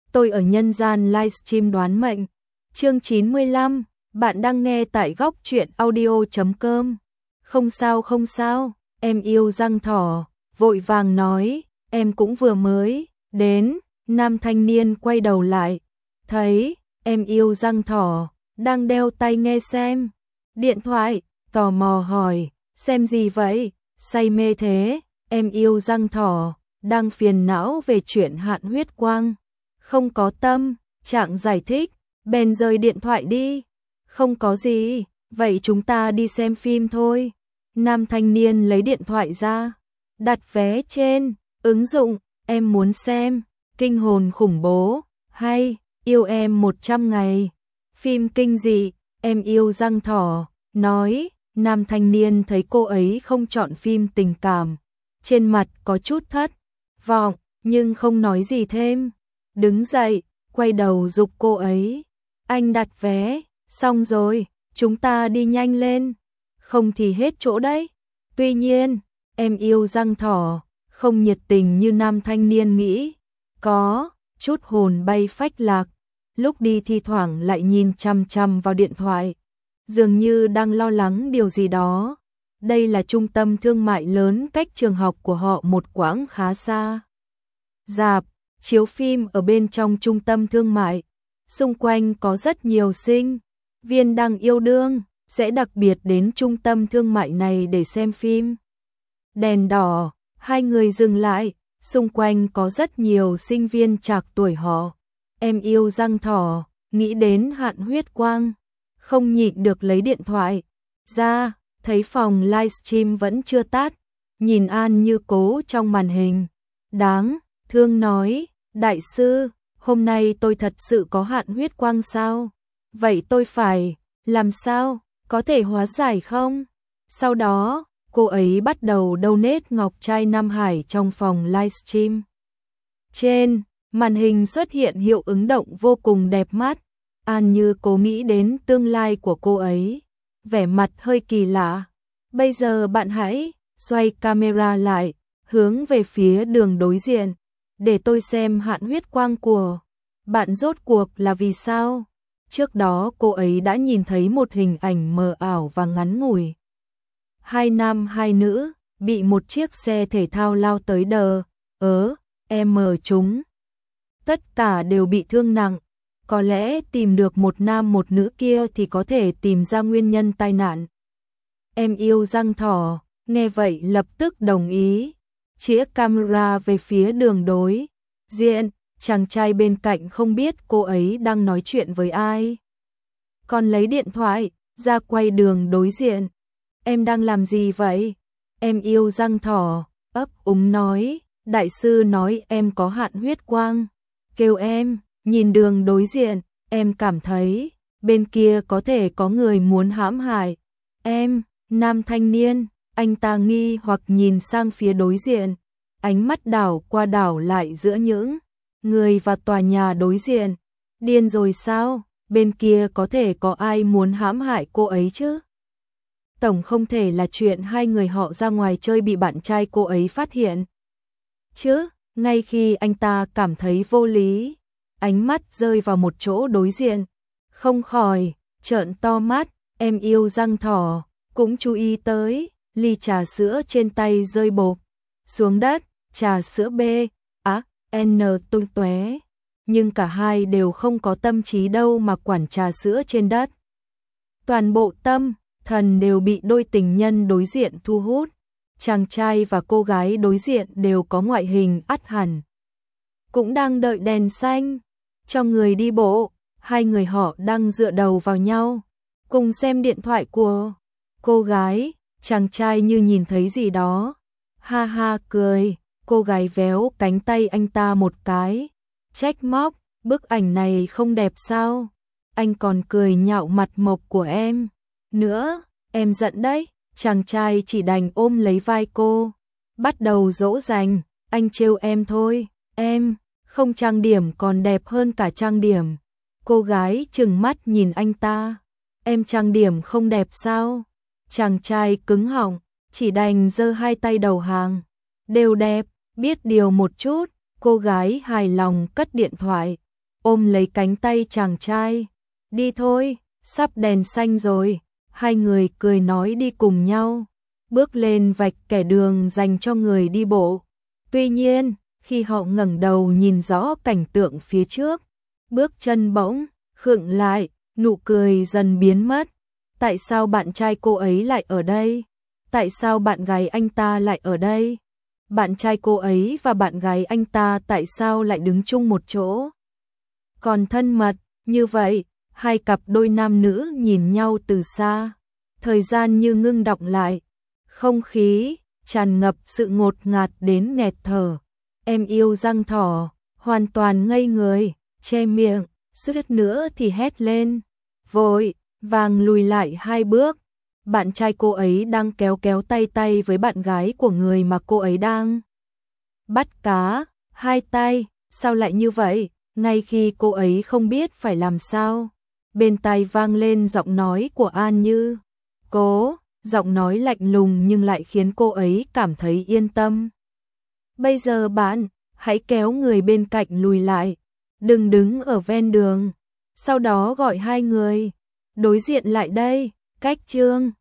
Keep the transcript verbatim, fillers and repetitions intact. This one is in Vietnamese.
tôi ở nhân gian livestream đoán mệnh. Chương chín mươi lăm, bạn đang nghe tại góc truyện audio chấm com. Không sao không sao, em yêu răng thỏ, vội vàng nói, em cũng vừa mới đến. Nam thanh niên quay đầu lại, thấy em yêu răng thỏ đang đeo tai nghe xem điện thoại, tò mò hỏi, xem gì vậy, say mê thế. Em yêu răng thỏ đang phiền não về chuyện hạn huyết quang, không có tâm trạng giải thích, bèn rời điện thoại đi. Không có gì, vậy chúng ta đi xem phim thôi. Nam thanh niên lấy điện thoại ra, đặt vé trên ứng dụng, em muốn xem kinh hồn khủng bố hay yêu em một trăm ngày. Phim kinh dị, em yêu răng thỏ, nói. Nam thanh niên thấy cô ấy không chọn phim tình cảm, trên mặt có chút thất vọng, nhưng không nói gì thêm. Đứng dậy, quay đầu giục cô ấy, anh đặt vé, xong rồi, chúng ta đi nhanh lên, không thì hết chỗ đấy. Tuy nhiên, em yêu răng thỏ không nhiệt tình như nam thanh niên nghĩ, có chút hồn bay phách lạc, lúc đi thi thoảng lại nhìn chằm chằm vào điện thoại, dường như đang lo lắng điều gì đó. Đây là trung tâm thương mại lớn cách trường học của họ một quãng khá xa. Rạp chiếu phim ở bên trong trung tâm thương mại, xung quanh có rất nhiều sinh viên đang yêu đương, sẽ đặc biệt đến trung tâm thương mại này để xem phim. Đèn đỏ, hai người dừng lại, xung quanh có rất nhiều sinh viên trạc tuổi họ. Em yêu răng thỏ, nghĩ đến hạn huyết quang, không nhịn được lấy điện thoại ra, thấy phòng livestream vẫn chưa tắt, nhìn An Như Cố trong màn hình, đáng thương nói, đại sư, hôm nay tôi thật sự có hạn huyết quang sao? Vậy tôi phải làm sao? Có thể hóa giải không? Sau đó, cô ấy bắt đầu donate ngọc trai Nam Hải trong phòng livestream. Trên màn hình xuất hiện hiệu ứng động vô cùng đẹp mắt. An Như Cố nghĩ đến tương lai của cô ấy, vẻ mặt hơi kỳ lạ. Bây giờ bạn hãy xoay camera lại, hướng về phía đường đối diện, để tôi xem hạn huyết quang của bạn rốt cuộc là vì sao. Trước đó cô ấy đã nhìn thấy một hình ảnh mờ ảo và ngắn ngủi. Hai nam hai nữ bị một chiếc xe thể thao lao tới đờ ớ em mờ chúng. Tất cả đều bị thương nặng. Có lẽ tìm được một nam một nữ kia thì có thể tìm ra nguyên nhân tai nạn. Em yêu răng thỏ, nghe vậy lập tức đồng ý, chĩa camera về phía đường đối diện. Chàng trai bên cạnh không biết cô ấy đang nói chuyện với ai, còn lấy điện thoại ra quay đường đối diện. Em đang làm gì vậy? Em yêu răng thỏ ấp úng nói, đại sư nói em có hạn huyết quang, kêu em nhìn đường đối diện, em cảm thấy bên kia có thể có người muốn hãm hại em. Nam thanh niên, anh ta nghi hoặc nhìn sang phía đối diện, ánh mắt đảo qua đảo lại giữa những người và tòa nhà đối diện. Điên rồi sao? Bên kia có thể có ai muốn hãm hại cô ấy chứ? Tổng không thể là chuyện hai người họ ra ngoài chơi bị bạn trai cô ấy phát hiện chứ? Ngay khi anh ta cảm thấy vô lý, ánh mắt rơi vào một chỗ đối diện, không khỏi trợn to mắt. Em yêu răng thỏ cũng chú ý tới ly trà sữa trên tay rơi bộp xuống đất, trà sữa B á N tung tóe, nhưng cả hai đều không có tâm trí đâu mà quản trà sữa trên đất. Toàn bộ tâm thần đều bị đôi tình nhân đối diện thu hút. Chàng trai và cô gái đối diện đều có ngoại hình ắt hẳn, cũng đang đợi đèn xanh cho người đi bộ. Hai người họ đang dựa đầu vào nhau, cùng xem điện thoại của cô gái. Chàng trai như nhìn thấy gì đó, ha ha cười. Cô gái véo cánh tay anh ta một cái, trách móc, bức ảnh này không đẹp sao? Anh còn cười nhạo mặt mộc của em nữa, em giận đấy. Chàng trai chỉ đành ôm lấy vai cô, bắt đầu dỗ dành, anh trêu em thôi, em không trang điểm còn đẹp hơn cả trang điểm. Cô gái trừng mắt nhìn anh ta, em trang điểm không đẹp sao? Chàng trai cứng họng, chỉ đành giơ hai tay đầu hàng, đều đẹp, biết điều một chút. Cô gái hài lòng cất điện thoại, ôm lấy cánh tay chàng trai. Đi thôi, sắp đèn xanh rồi. Hai người cười nói đi cùng nhau, bước lên vạch kẻ đường dành cho người đi bộ. Tuy nhiên, khi họ ngẩng đầu nhìn rõ cảnh tượng phía trước, bước chân bỗng khựng lại, nụ cười dần biến mất. Tại sao bạn trai cô ấy lại ở đây? Tại sao bạn gái anh ta lại ở đây? Bạn trai cô ấy và bạn gái anh ta tại sao lại đứng chung một chỗ? Còn thân mật như vậy, hai cặp đôi nam nữ nhìn nhau từ xa. Thời gian như ngưng đọng lại, không khí tràn ngập sự ngột ngạt đến nghẹt thở. Em yêu răng thỏ, hoàn toàn ngây người, che miệng, suýt nữa thì hét lên. Vội vàng lùi lại hai bước. Bạn trai cô ấy đang kéo kéo tay tay với bạn gái của người mà cô ấy đang bắt cá. Hai tay, sao lại như vậy? Ngay khi cô ấy không biết phải làm sao, bên tai vang lên giọng nói của An Như. Cố, giọng nói lạnh lùng nhưng lại khiến cô ấy cảm thấy yên tâm. Bây giờ bạn, hãy kéo người bên cạnh lùi lại, đừng đứng ở ven đường. Sau đó gọi hai người đối diện lại đây. Cách chương